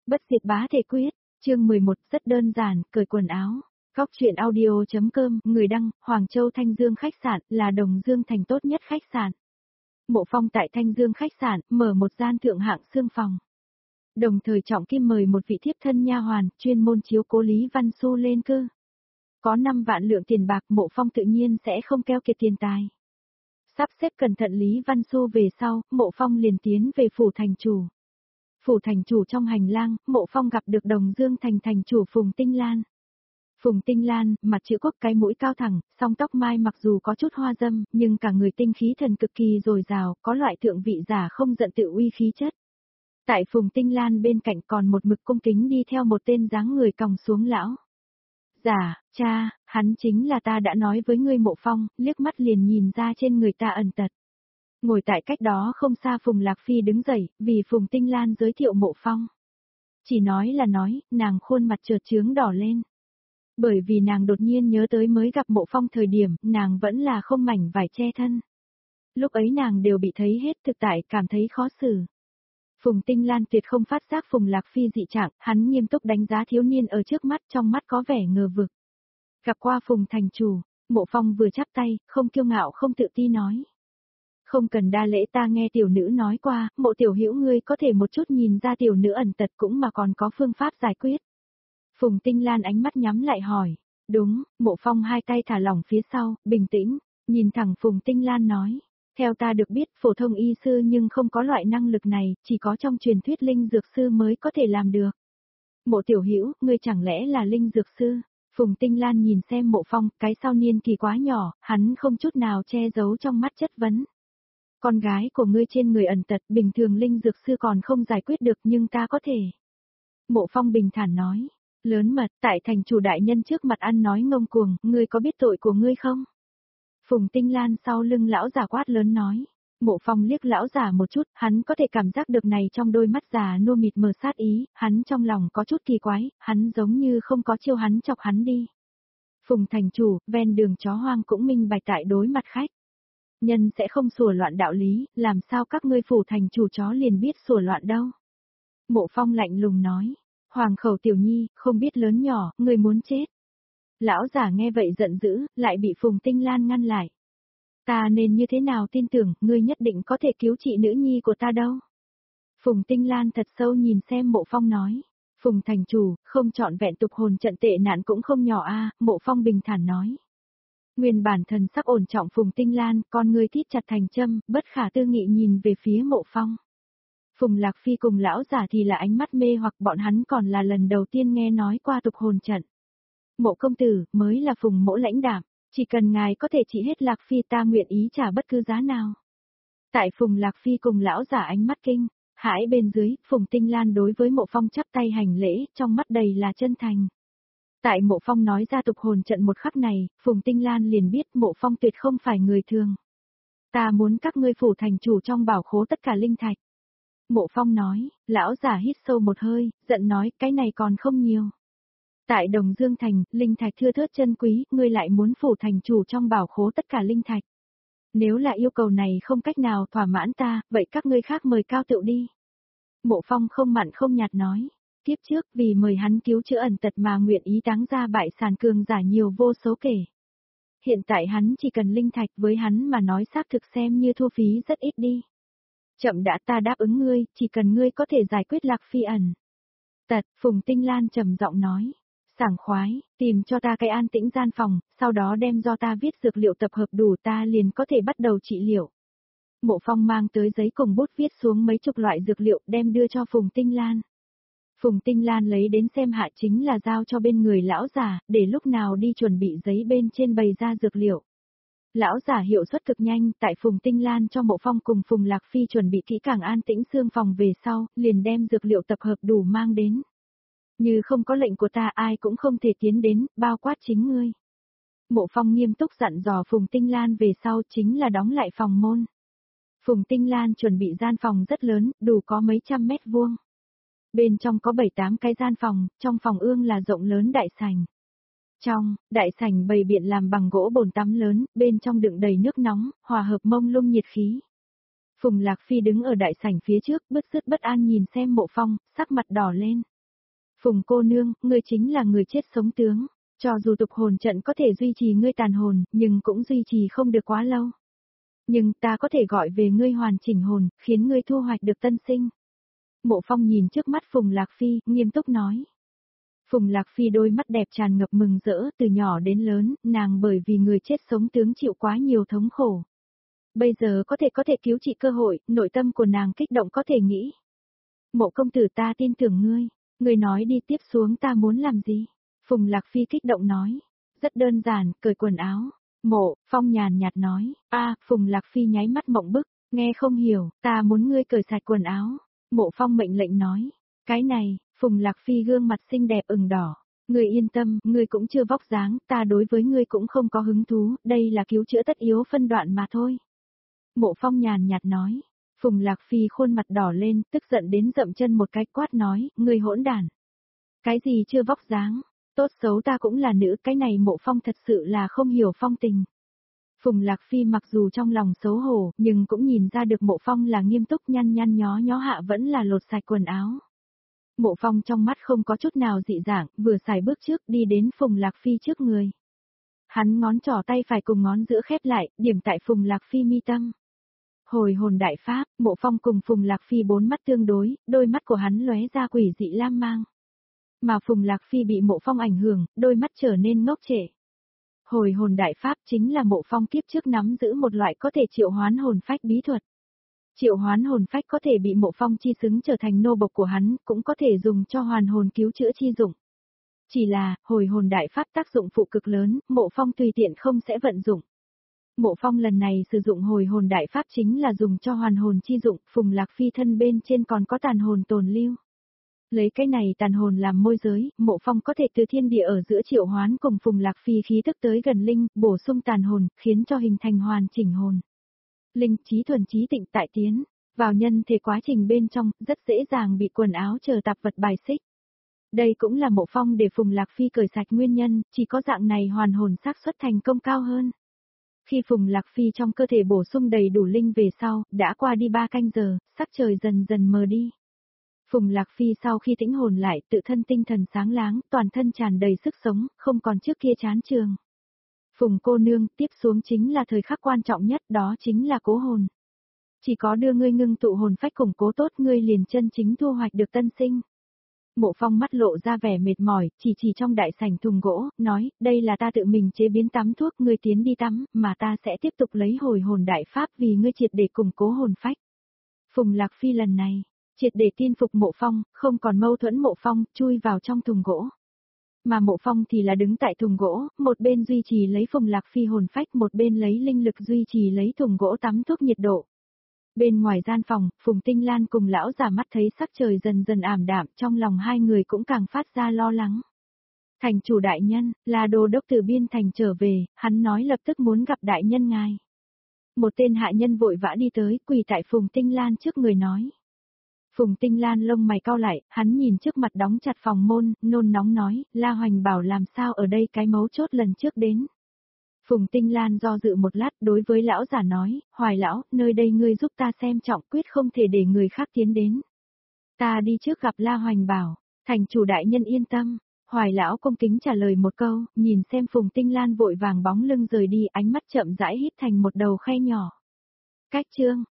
Bất diệt bá thể quyết, chương 11 rất đơn giản, cởi quần áo. Góc truyện audio.com, người đăng, Hoàng Châu Thanh Dương khách sạn, là Đồng Dương thành tốt nhất khách sạn. Mộ Phong tại Thanh Dương khách sạn, mở một gian thượng hạng xương phòng. Đồng thời trọng kim mời một vị thiếp thân nha hoàn, chuyên môn chiếu cố Lý Văn Xu lên cư. Có 5 vạn lượng tiền bạc, Mộ Phong tự nhiên sẽ không keo kiệt tiền tài. Sắp xếp cẩn thận Lý Văn Xu về sau, Mộ Phong liền tiến về phủ thành chủ. Phủ thành chủ trong hành lang, Mộ Phong gặp được Đồng Dương thành thành chủ Phùng Tinh Lan. Phùng Tinh Lan, mặt chữ quốc, cái mũi cao thẳng, song tóc mai mặc dù có chút hoa dâm, nhưng cả người tinh khí thần cực kỳ dồi dào, có loại thượng vị giả không giận tự uy khí chất. Tại Phùng Tinh Lan bên cạnh còn một mực cung kính đi theo một tên dáng người còng xuống lão. Dạ, cha, hắn chính là ta đã nói với ngươi Mộ Phong, liếc mắt liền nhìn ra trên người ta ẩn tật. Ngồi tại cách đó không xa Phùng Lạc Phi đứng dậy, vì Phùng Tinh Lan giới thiệu Mộ Phong. Chỉ nói là nói, nàng khuôn mặt chợt chướng đỏ lên. Bởi vì nàng đột nhiên nhớ tới mới gặp Mộ Phong thời điểm, nàng vẫn là không mảnh vải che thân. Lúc ấy nàng đều bị thấy hết, thực tại cảm thấy khó xử. Phùng Tinh Lan tuyệt không phát giác Phùng Lạc Phi dị trạng, hắn nghiêm túc đánh giá thiếu niên ở trước mắt, trong mắt có vẻ ngờ vực. Gặp qua Phùng thành chủ, Mộ Phong vừa chắp tay, không kiêu ngạo không tự ti nói. Không cần đa lễ, ta nghe tiểu nữ nói qua, Mộ tiểu hữu ngươi có thể một chút nhìn ra tiểu nữ ẩn tật cũng mà còn có phương pháp giải quyết. Phùng Tinh Lan ánh mắt nhắm lại hỏi. Đúng, Mộ Phong hai tay thả lỏng phía sau, bình tĩnh, nhìn thẳng Phùng Tinh Lan nói. Theo ta được biết, phổ thông y sư nhưng không có loại năng lực này, chỉ có trong truyền thuyết linh dược sư mới có thể làm được. Mộ tiểu hữu, ngươi chẳng lẽ là linh dược sư? Phùng Tinh Lan nhìn xem Mộ Phong, cái sau niên kỳ quá nhỏ, hắn không chút nào che giấu trong mắt chất vấn. Con gái của ngươi trên người ẩn tật, bình thường linh dược sư còn không giải quyết được nhưng ta có thể. Mộ Phong bình thản nói. Lớn mật, tại thành chủ đại nhân trước mặt ăn nói ngông cuồng, ngươi có biết tội của ngươi không? Phùng Tinh Lan sau lưng lão giả quát lớn nói. Mộ Phong liếc lão giả một chút, hắn có thể cảm giác được này trong đôi mắt già nua mịt mờ sát ý, hắn trong lòng có chút kỳ quái, hắn giống như không có chiêu hắn chọc hắn đi. Phùng thành chủ, ven đường chó hoang cũng minh bạch tại đối mặt khách. Nhân sẽ không sủa loạn đạo lý, làm sao các ngươi phủ thành chủ chó liền biết sủa loạn đâu. Mộ Phong lạnh lùng nói. Hoàng khẩu tiểu nhi, không biết lớn nhỏ, người muốn chết. Lão giả nghe vậy giận dữ, lại bị Phùng Tinh Lan ngăn lại. Ta nên như thế nào tin tưởng, ngươi nhất định có thể cứu trị nữ nhi của ta đâu. Phùng Tinh Lan thật sâu nhìn xem Mộ Phong nói. Phùng thành chủ, không chọn vẹn tục hồn trận tệ nạn cũng không nhỏ a. Mộ Phong bình thản nói. Nguyên bản thần sắc ổn trọng Phùng Tinh Lan, con ngươi thít chặt thành châm, bất khả tư nghị nhìn về phía Mộ Phong. Phùng Lạc Phi cùng lão giả thì là ánh mắt mê hoặc, bọn hắn còn là lần đầu tiên nghe nói qua tục hồn trận. Mộ công tử, mới là Phùng mỗ lãnh đạm, chỉ cần ngài có thể trị hết Lạc Phi ta nguyện ý trả bất cứ giá nào. Tại Phùng Lạc Phi cùng lão giả ánh mắt kinh, hãi bên dưới, Phùng Tinh Lan đối với Mộ Phong chắp tay hành lễ, trong mắt đầy là chân thành. Tại Mộ Phong nói ra tục hồn trận một khắc này, Phùng Tinh Lan liền biết Mộ Phong tuyệt không phải người thường. Ta muốn các ngươi phủ thành chủ trong bảo khố tất cả linh thạch. Mộ Phong nói, lão giả hít sâu một hơi, giận nói, cái này còn không nhiều. Tại Đồng Dương Thành, linh thạch thưa thớt chân quý, ngươi lại muốn phủ thành chủ trong bảo khố tất cả linh thạch. Nếu là yêu cầu này không cách nào thỏa mãn ta, vậy các ngươi khác mời cao tựu đi. Mộ Phong không mặn không nhạt nói, tiếp trước vì mời hắn cứu chữa ẩn tật mà nguyện ý táng ra bại sản cường giả nhiều vô số kể. Hiện tại hắn chỉ cần linh thạch, với hắn mà nói xác thực xem như thu phí rất ít đi. Chậm đã, ta đáp ứng ngươi, chỉ cần ngươi có thể giải quyết Lạc Phi ẩn tật. Phùng Tinh Lan trầm giọng nói. Sảng khoái, tìm cho ta cái an tĩnh gian phòng, sau đó đem do ta viết dược liệu tập hợp đủ ta liền có thể bắt đầu trị liệu. Mộ Phong mang tới giấy cùng bút viết xuống mấy chục loại dược liệu đem đưa cho Phùng Tinh Lan. Phùng Tinh Lan lấy đến xem hạ chính là giao cho bên người lão giả, để lúc nào đi chuẩn bị giấy bên trên bày ra dược liệu. Lão giả hiệu suất cực nhanh, tại Phùng Tinh Lan cho Mộ Phong cùng Phùng Lạc Phi chuẩn bị kỹ càng an tĩnh xương phòng về sau, liền đem dược liệu tập hợp đủ mang đến. Như không có lệnh của ta ai cũng không thể tiến đến, bao quát chính ngươi. Mộ Phong nghiêm túc dặn dò Phùng Tinh Lan về sau chính là đóng lại phòng môn. Phùng Tinh Lan chuẩn bị gian phòng rất lớn, đủ có mấy trăm mét vuông. Bên trong có 7-8 cái gian phòng, trong phòng ương là rộng lớn đại sảnh. Trong, đại sảnh bày biện làm bằng gỗ bồn tắm lớn, bên trong đựng đầy nước nóng, hòa hợp mông lung nhiệt khí. Phùng Lạc Phi đứng ở đại sảnh phía trước, bứt rứt bất an nhìn xem Mộ Phong, sắc mặt đỏ lên. Phùng cô nương, ngươi chính là người chết sống tướng. Cho dù tục hồn trận có thể duy trì ngươi tàn hồn, nhưng cũng duy trì không được quá lâu. Nhưng ta có thể gọi về ngươi hoàn chỉnh hồn, khiến ngươi thu hoạch được tân sinh. Mộ Phong nhìn trước mắt Phùng Lạc Phi, nghiêm túc nói. Phùng Lạc Phi đôi mắt đẹp tràn ngập mừng rỡ, từ nhỏ đến lớn, nàng bởi vì người chết sống tướng chịu quá nhiều thống khổ. Bây giờ có thể cứu trị cơ hội, nội tâm của nàng kích động có thể nghĩ. Mộ công tử ta tin tưởng ngươi nói đi tiếp xuống ta muốn làm gì? Phùng Lạc Phi kích động nói. Rất đơn giản, cởi quần áo. Mộ Phong nhàn nhạt nói. Phùng Lạc Phi nháy mắt mộng bức, nghe không hiểu, ta muốn ngươi cởi sạch quần áo. Mộ Phong mệnh lệnh nói. Cái này, Phùng Lạc Phi gương mặt xinh đẹp ửng đỏ. Ngươi yên tâm, ngươi cũng chưa vóc dáng, ta đối với ngươi cũng không có hứng thú, đây là cứu chữa tất yếu phân đoạn mà thôi. Mộ Phong nhàn nhạt nói. Phùng Lạc Phi khuôn mặt đỏ lên, tức giận đến dậm chân một cái quát nói, ngươi hỗn đản. Cái gì chưa vóc dáng, tốt xấu ta cũng là nữ, cái này Mộ Phong thật sự là không hiểu phong tình. Phùng Lạc Phi mặc dù trong lòng xấu hổ, nhưng cũng nhìn ra được Mộ Phong là nghiêm túc, nhăn nhó hạ vẫn là lột sạch quần áo. Mộ Phong trong mắt không có chút nào dị dạng, vừa xài bước trước đi đến Phùng Lạc Phi trước người. Hắn ngón trỏ tay phải cùng ngón giữa khép lại, điểm tại Phùng Lạc Phi mi tâm. Hồi hồn đại pháp, Mộ Phong cùng Phùng Lạc Phi bốn mắt tương đối, đôi mắt của hắn lóe ra quỷ dị lam mang. Mà Phùng Lạc Phi bị Mộ Phong ảnh hưởng, đôi mắt trở nên ngốc trệ. Hồi hồn đại pháp chính là Mộ Phong kiếp trước nắm giữ một loại có thể triệu hoán hồn phách bí thuật. Triệu hoán hồn phách có thể bị Mộ Phong chi xứng trở thành nô bộc của hắn, cũng có thể dùng cho hoàn hồn cứu chữa chi dụng. Chỉ là, hồi hồn đại pháp tác dụng phụ cực lớn, Mộ Phong tùy tiện không sẽ vận dụng. Mộ Phong lần này sử dụng hồi hồn đại pháp chính là dùng cho hoàn hồn chi dụng, Phùng Lạc Phi thân bên trên còn có tàn hồn tồn lưu. Lấy cái này tàn hồn làm môi giới, Mộ Phong có thể từ thiên địa ở giữa triệu hoán cùng Phùng Lạc Phi khí tức tới gần linh, bổ sung tàn hồn, khiến cho hình thành hoàn chỉnh hồn. Linh trí thuần trí tịnh tại tiến, vào nhân thể quá trình bên trong, rất dễ dàng bị quần áo chờ tạp vật bài xích. Đây cũng là Mộ Phong để Phùng Lạc Phi cởi sạch nguyên nhân, chỉ có dạng này hoàn hồn xác suất thành công cao hơn. Khi Phùng Lạc Phi trong cơ thể bổ sung đầy đủ linh về sau, đã qua đi 3 canh giờ, sắc trời dần dần mờ đi. Phùng Lạc Phi sau khi tĩnh hồn lại, tự thân tinh thần sáng láng, toàn thân tràn đầy sức sống, không còn trước kia chán trường. Phùng cô nương, tiếp xuống chính là thời khắc quan trọng nhất, đó chính là cố hồn. Chỉ có đưa ngươi ngưng tụ hồn phách củng cố tốt, ngươi liền chân chính thu hoạch được tân sinh. Mộ Phong mắt lộ ra vẻ mệt mỏi, chỉ trong đại sảnh thùng gỗ, nói, đây là ta tự mình chế biến tắm thuốc, ngươi tiến đi tắm, mà ta sẽ tiếp tục lấy hồi hồn đại pháp vì ngươi triệt để củng cố hồn phách. Phùng Lạc Phi lần này, triệt để tin phục Mộ Phong, không còn mâu thuẫn Mộ Phong, chui vào trong thùng gỗ. Mà Mộ Phong thì là đứng tại thùng gỗ, một bên duy trì lấy Phùng Lạc Phi hồn phách, một bên lấy linh lực duy trì lấy thùng gỗ tắm thuốc nhiệt độ. Bên ngoài gian phòng, Phùng Tinh Lan cùng lão già mắt thấy sắc trời dần dần ảm đạm, trong lòng hai người cũng càng phát ra lo lắng. Thành chủ đại nhân, là đô đốc từ biên thành trở về, hắn nói lập tức muốn gặp đại nhân ngài. Một tên hạ nhân vội vã đi tới, quỳ tại Phùng Tinh Lan trước người nói. Phùng Tinh Lan lông mày cau lại, hắn nhìn trước mặt đóng chặt phòng môn, nôn nóng nói, La Hoành bảo làm sao ở đây cái mấu chốt lần trước đến. Phùng Tinh Lan do dự một lát đối với lão giả nói, Hoài lão, nơi đây ngươi giúp ta xem trọng quyết không thể để người khác tiến đến. Ta đi trước gặp La Hoành bảo, thành chủ đại nhân yên tâm. Hoài lão cung kính trả lời một câu, nhìn xem Phùng Tinh Lan vội vàng bóng lưng rời đi, ánh mắt chậm rãi hít thành một đầu khe nhỏ. Cách chương